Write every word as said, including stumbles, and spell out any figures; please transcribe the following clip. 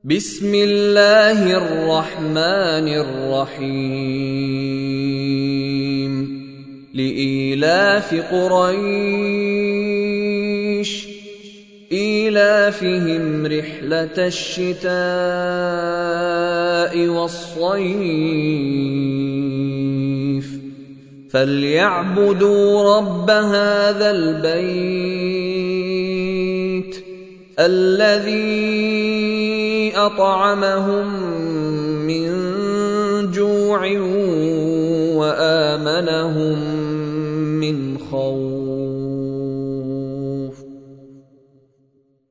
بسم الله الرحمن الرحيم لإيلاف قريش إيلافهم رحلة الشتاء والصيف فليعبدوا رب هذا البيت الذي أطعمهم